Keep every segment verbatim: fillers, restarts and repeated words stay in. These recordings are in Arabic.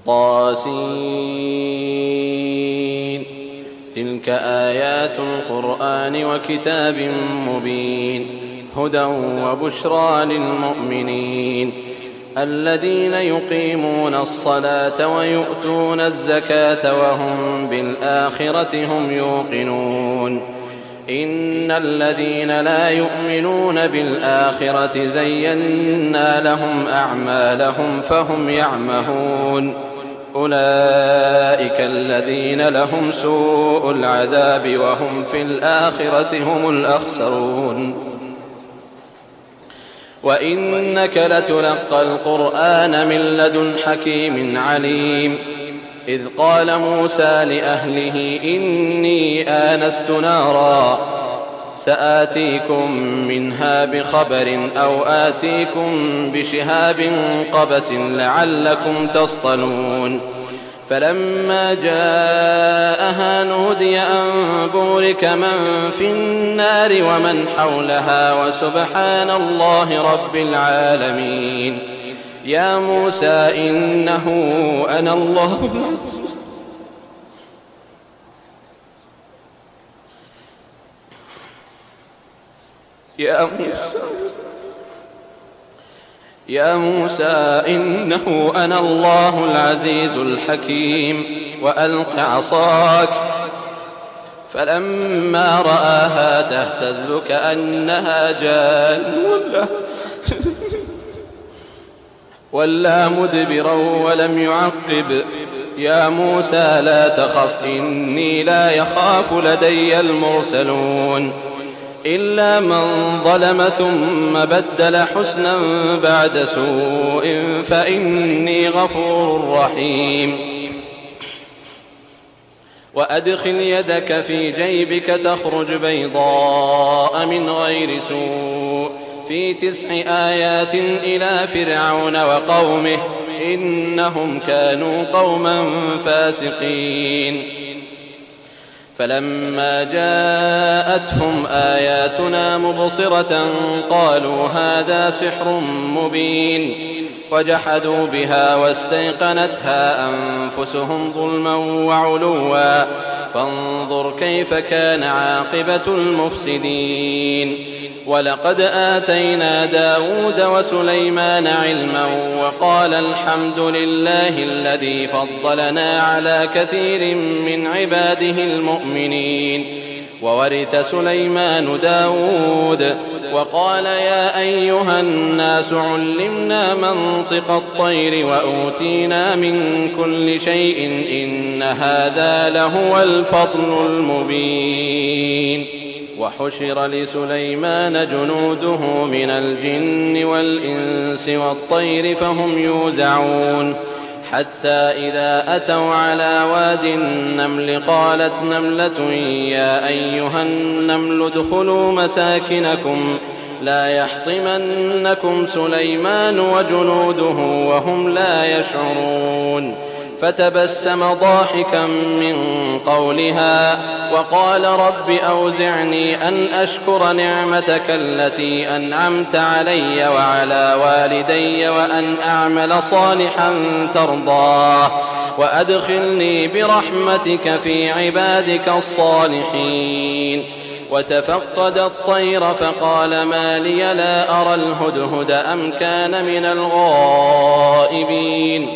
طاسين. تلك آيات القرآن وكتاب مبين هدى وبشرى للمؤمنين الذين يقيمون الصلاة ويؤتون الزكاة وهم بالآخرة هم يوقنون. إن الذين لا يؤمنون بالآخرة زينا لهم أعمالهم فهم يعمهون. أولئك الذين لهم سوء العذاب وهم في الآخرة هم الأخسرون. وإنك لتلقى القرآن من لدن حكيم عليم. إذ قال موسى لأهله إني آنست نارا سآتيكم منها بخبر أو آتيكم بشهاب قبس لعلكم تصطلون. فلما جاءها نودي أن بورك من في النار ومن حولها وسبحان الله رب العالمين. يا موسى إنه أنا الله يا موسى يا موسى إنه أنا الله العزيز الحكيم وألق عصاك. فلما رآها تهتز كأنها جان ولا مدبرا ولم يعقب. يا موسى لا تخف إني لا يخاف لدي المرسلون. إلا من ظلم ثم بدل حسنا بعد سوء فإني غفور رحيم. وأدخل يدك في جيبك تخرج بيضاء من غير سوء في تسع آيات إلى فرعون وقومه إنهم كانوا قوما فاسقين. فلما جاءتهم آياتنا مبصرة قالوا هذا سحر مبين وجحدوا بها واستيقنتها أنفسهم ظلما وعلوا فانظر كيف كان عاقبة المفسدين. ولقد آتينا داود وسليمان علما وقال الحمد لله الذي فضلنا على كثير من عباده المؤمنين. وورث سليمان داود وقال يا أيها الناس علمنا منطق الطير وأوتينا من كل شيء إن هذا لهو الفضل المبين. وحشر لسليمان جنوده من الجن والإنس والطير فهم يوزعون. حتى إذا أتوا على واد النمل قالت نملة يا أيها النمل ادخلوا مساكنكم لا يحطمنكم سليمان وجنوده وهم لا يشعرون. فتبسم ضاحكا من قولها وقال رب أوزعني أن أشكر نعمتك التي أنعمت علي وعلى والدي وأن أعمل صالحا ترضاه وأدخلني برحمتك في عبادك الصالحين. وتفقد الطير فقال ما لي لا أرى الهدهد أم كان من الغائبين.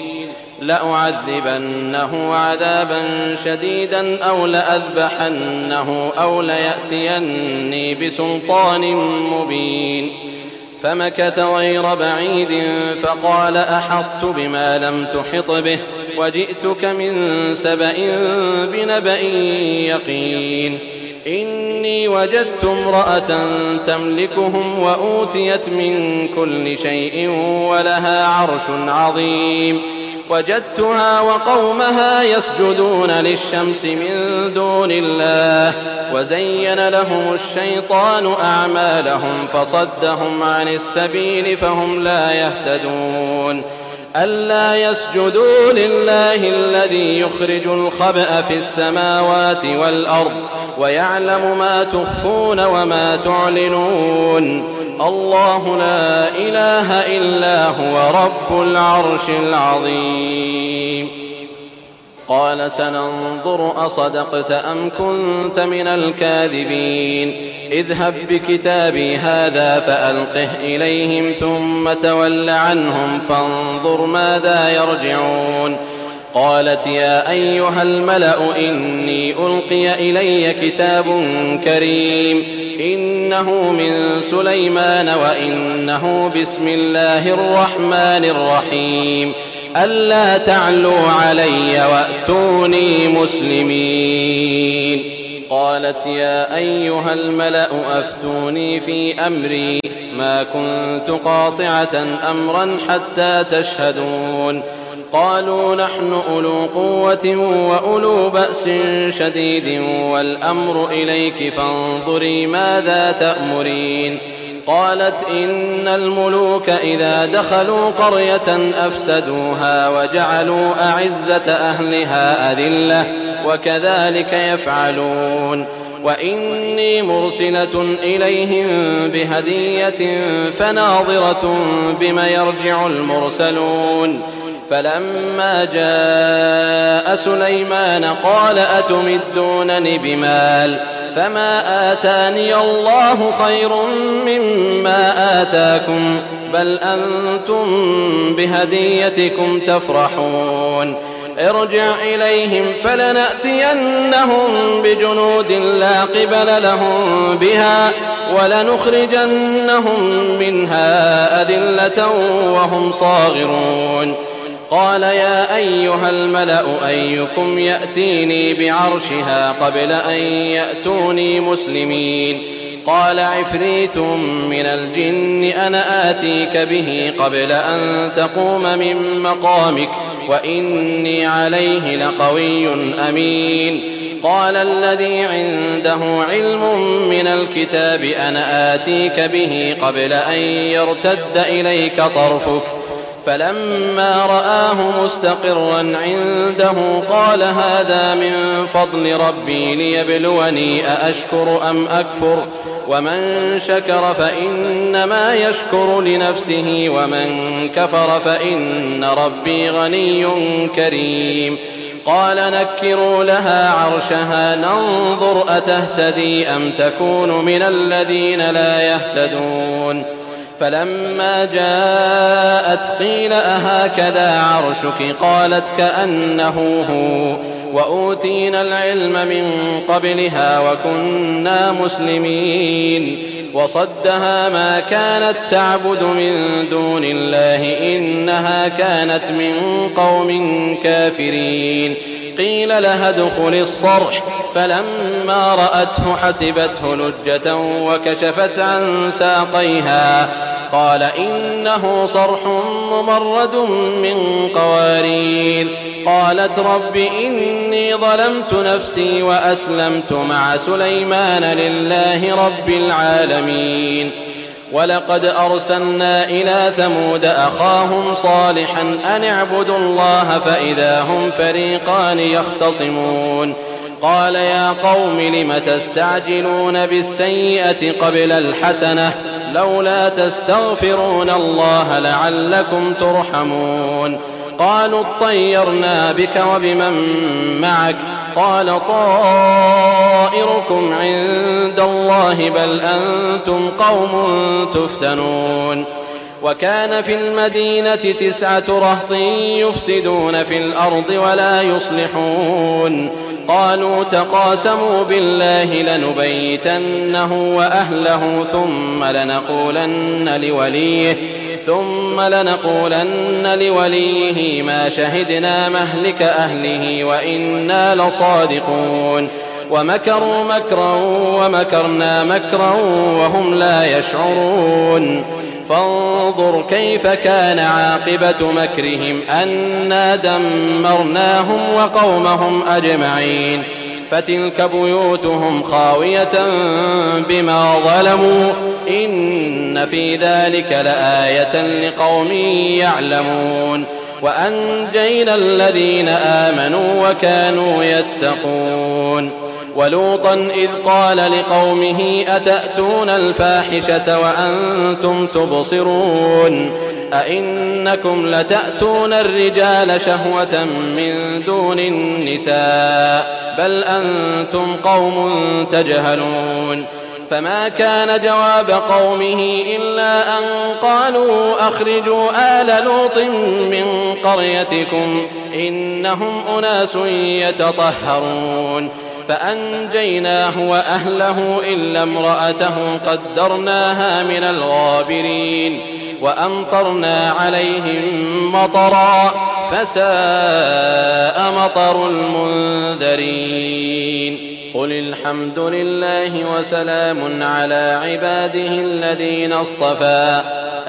لأعذبنه عذابا شديدا أو لأذبحنه أو ليأتيني بسلطان مبين. فمكث غير بعيد فقال أحطت بما لم تحط به وجئتك من سبأ بنبأ يقين. إني وجدت امرأة تملكهم وأوتيت من كل شيء ولها عرش عظيم. وجدتها وقومها يسجدون للشمس من دون الله وزين لهم الشيطان أعمالهم فصدهم عن السبيل فهم لا يهتدون. ألا يسجدوا لله الذي يخرج الخبأ في السماوات والأرض ويعلم ما تخفون وما تعلنون. الله لا إله إلا هو رب العرش العظيم. قال سننظر أصدقت أم كنت من الكاذبين اذهب بكتابي هذا فألقه إليهم ثم تول عنهم فانظر ماذا يرجعون قالت يا أيها الملأ إني ألقي إلي كتاب كريم إنه من سليمان وإنه بسم الله الرحمن الرحيم ألا تعلوا علي وأتوني مسلمين قالت يا أيها الملأ أفتوني في أمري ما كنت قاطعة أمرا حتى تشهدون قالوا نحن أولو قوة وأولو بأس شديد والأمر إليك فانظري ماذا تأمرين قالت إن الملوك إذا دخلوا قرية أفسدوها وجعلوا أعزة أهلها أذلة وكذلك يفعلون وإني مرسلة إليهم بهدية فناظرة بما يرجع المرسلون فلما جاء سليمان قال أتمدونني بمال فما آتاني الله خير مما آتاكم بل أنتم بهديتكم تفرحون ارجع إليهم فلنأتينهم بجنود لا قبل لهم بها ولنخرجنهم منها أذلة وهم صاغرون قال يا أيها الملأ أيكم يأتيني بعرشها قبل أن يأتوني مسلمين قال عفريت من الجن أنا آتيك به قبل أن تقوم من مقامك وإني عليه لقوي أمين قال الذي عنده علم من الكتاب أنا آتيك به قبل أن يرتد إليك طرفك فلما رآه مستقرا عنده قال هذا من فضل ربي ليبلوني أأشكر أم أكفر ومن شكر فإنما يشكر لنفسه ومن كفر فإن ربي غني كريم قال نكروا لها عرشها ننظر أتهتدي أم تكون من الذين لا يهتدون فلما جاءت قيل أهكذا عرشك قالت كأنه هو وأوتينا العلم من قبلها وكنا مسلمين وصدها ما كانت تعبد من دون الله إنها كانت من قوم كافرين قيل لها ادخل الصرح فلما رأته حسبته لجة وكشفت عن ساقيها قال إنه صرح ممرد من قوارير قالت رب إني ظلمت نفسي وأسلمت مع سليمان لله رب العالمين ولقد أرسلنا إلى ثمود أخاهم صالحا أن اعبدوا الله فإذا هم فريقان يختصمون قال يا قوم لم تستعجلون بالسيئة قبل الحسنة لولا تستغفرون الله لعلكم ترحمون قالوا اطيرنا بك وبمن معك قال طائركم عند الله بل أنتم قوم تفتنون وكان في المدينة تسعة رهط يفسدون في الأرض ولا يصلحون قالوا تقاسموا بالله لنبيتنه وأهله ثم لنقولن لوليه ثم لنقولن لوليه ما شهدنا مهلك أهله وإنا لصادقون ومكروا مكرا ومكرنا مكرا وهم لا يشعرون فانظر كيف كان عاقبة مكرهم أنا دمرناهم وقومهم أجمعين فتلك بيوتهم خاوية بما ظلموا إن في ذلك لآية لقوم يعلمون وأنجينا الذين آمنوا وكانوا يتقون ولوطا إذ قال لقومه أتأتون الفاحشة وأنتم تبصرون أئنكم لتأتون الرجال شهوة من دون النساء بل أنتم قوم تجهلون فما كان جواب قومه إلا أن قالوا أخرجوا آل لوط من قريتكم إنهم أناس يتطهرون فأنجيناه وأهله إلا امرأته قدرناها من الغابرين وأمطرنا عليهم مطرا فساء مطر المنذرين قل الحمد لله وسلام على عباده الذين اصطفى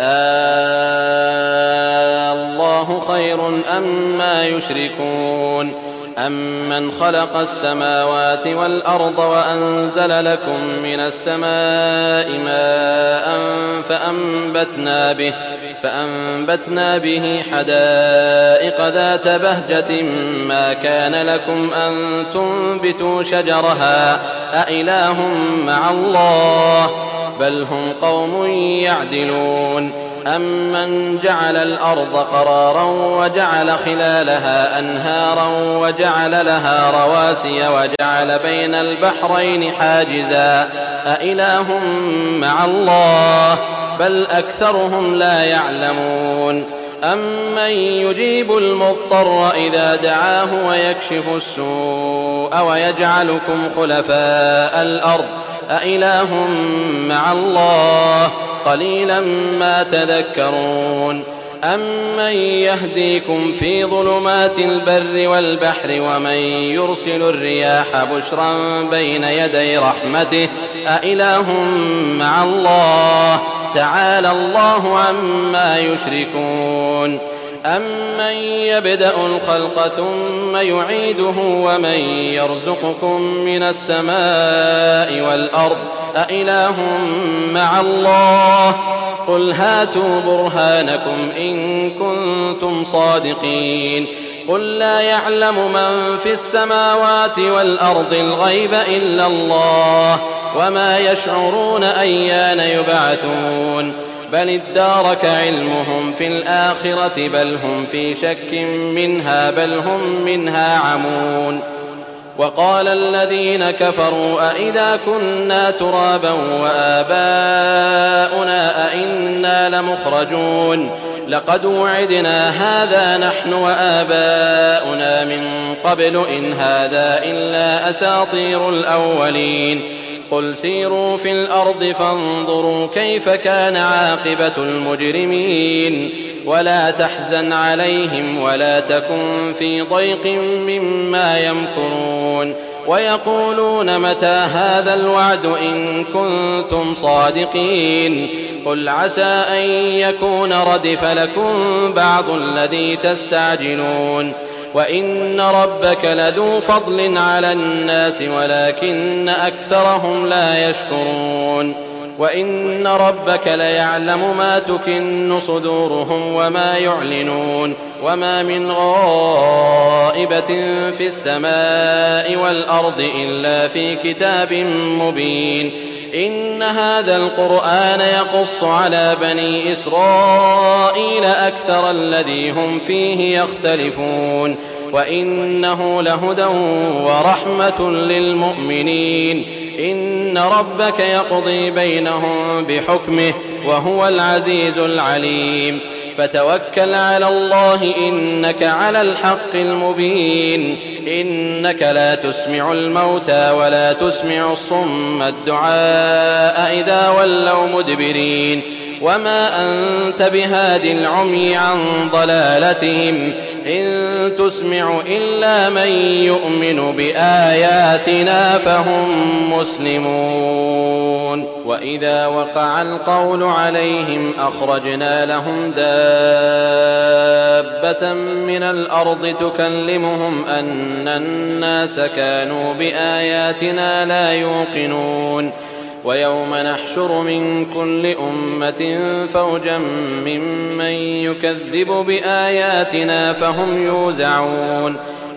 الله خير أما يشركون أمن خلق السماوات والأرض وأنزل لكم من السماء ماء فأنبتنا به, فأنبتنا به حدائق ذات بهجة ما كان لكم أن تنبتوا شجرها أإله مع الله بل هم قوم يعدلون أمن جعل الأرض قرارا وجعل خلالها أنهارا وجعل لها رواسي وجعل بين البحرين حاجزا أإله مع الله بل أكثرهم لا يعلمون أمن يجيب المضطر إذا دعاه ويكشف السوء ويجعلكم خلفاء الأرض أإله مع الله قليلا ما تذكرون أمن يهديكم في ظلمات البر والبحر ومن يرسل الرياح بشرا بين يدي رحمته أإله مع الله تعالى الله عما يشركون أمن يبدأ الخلق ثم يعيده ومن يرزقكم من السماء والأرض أإله مع الله قل هاتوا برهانكم إن كنتم صادقين قل لا يعلم من في السماوات والأرض الغيب إلا الله وما يشعرون أيان يبعثون بل ادارك علمهم في الآخرة بل هم في شك منها بل هم منها عمون وقال الذين كفروا أئذا كنا ترابا وآباؤنا أئنا لمخرجون لقد وعدنا هذا نحن وآباؤنا من قبل إن هذا إلا أساطير الأولين قل سيروا في الأرض فانظروا كيف كان عاقبة المجرمين ولا تحزن عليهم ولا تكن في ضيق مما يمكرون ويقولون متى هذا الوعد إن كنتم صادقين قل عسى أن يكون ردف لكم بعض الذي تستعجلون وإن ربك لذو فضل على الناس ولكن أكثرهم لا يشكرون وإن ربك ليعلم ما تكن صدورهم وما يعلنون وما من غائبة في السماء والأرض إلا في كتاب مبين إن هذا القرآن يقص على بني إسرائيل أكثر الذي هم فيه يختلفون وإنه لهدى ورحمة للمؤمنين إن ربك يقضي بينهم بحكمه وهو العزيز العليم فتوكل على الله إنك على الحق المبين إنك لا تسمع الموتى ولا تسمع الصم الدعاء إذا ولوا مدبرين وما أنت بهاد العمي عن ضلالتهم إن تسمع إلا من يؤمن بآياتنا فهم مسلمون وإذا وقع القول عليهم أخرجنا لهم دابة من الأرض تكلمهم أن الناس كانوا بآياتنا لا يوقنون ويوم نحشر من كل أمة فوجا ممن يكذب بآياتنا فهم يوزعون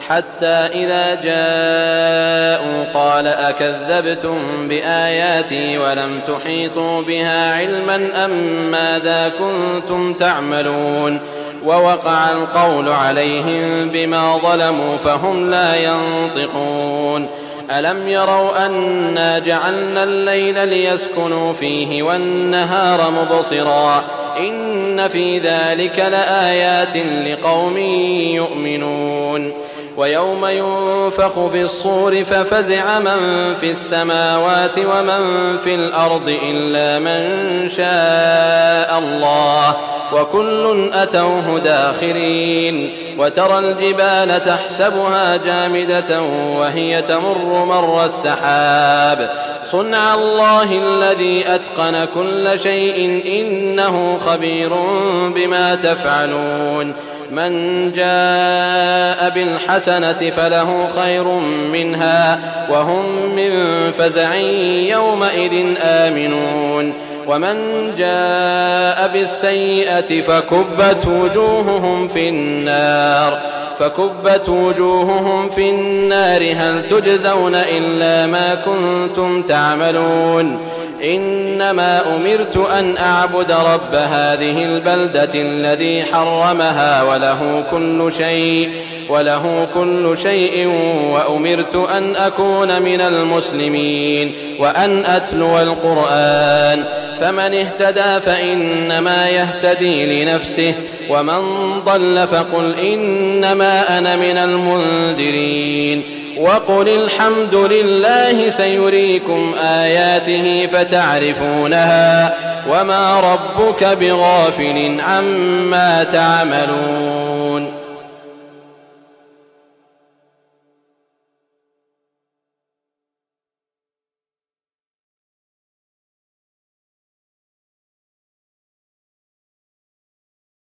حتى إذا جاءوا قال أكذبتم بآياتي ولم تحيطوا بها علما أم ماذا كنتم تعملون ووقع القول عليهم بما ظلموا فهم لا ينطقون ألم يروا أنا جعلنا الليل ليسكنوا فيه والنهار مبصرا إن في ذلك لآيات لقوم يؤمنون ويوم ينفخ في الصور ففزع من في السماوات ومن في الأرض إلا من شاء الله وكل أتوه داخرين وترى الجبال تحسبها جامدة وهي تمر مر السحاب صنع الله الذي أتقن كل شيء إنه خبير بما تفعلون من جاء بالحسنة فله خير منها وهم من فزع يومئذ آمنون ومن جاء بالسيئة فكبت وجوههم في النار فكبت وجوههم في النار هل تجزون إلا ما كنتم تعملون إنما أمرت أن أعبد رب هذه البلدة الذي حرمها وله كل شيء وله كل شيء وأمرت أن أكون من المسلمين وأن أتلو القرآن فمن اهتدى فإنما يهتدي لنفسه ومن ضل فقل إنما أنا من المنذرين وقل الحمد لله سيريكم آياته فتعرفونها وما ربك بغافل عما تعملون.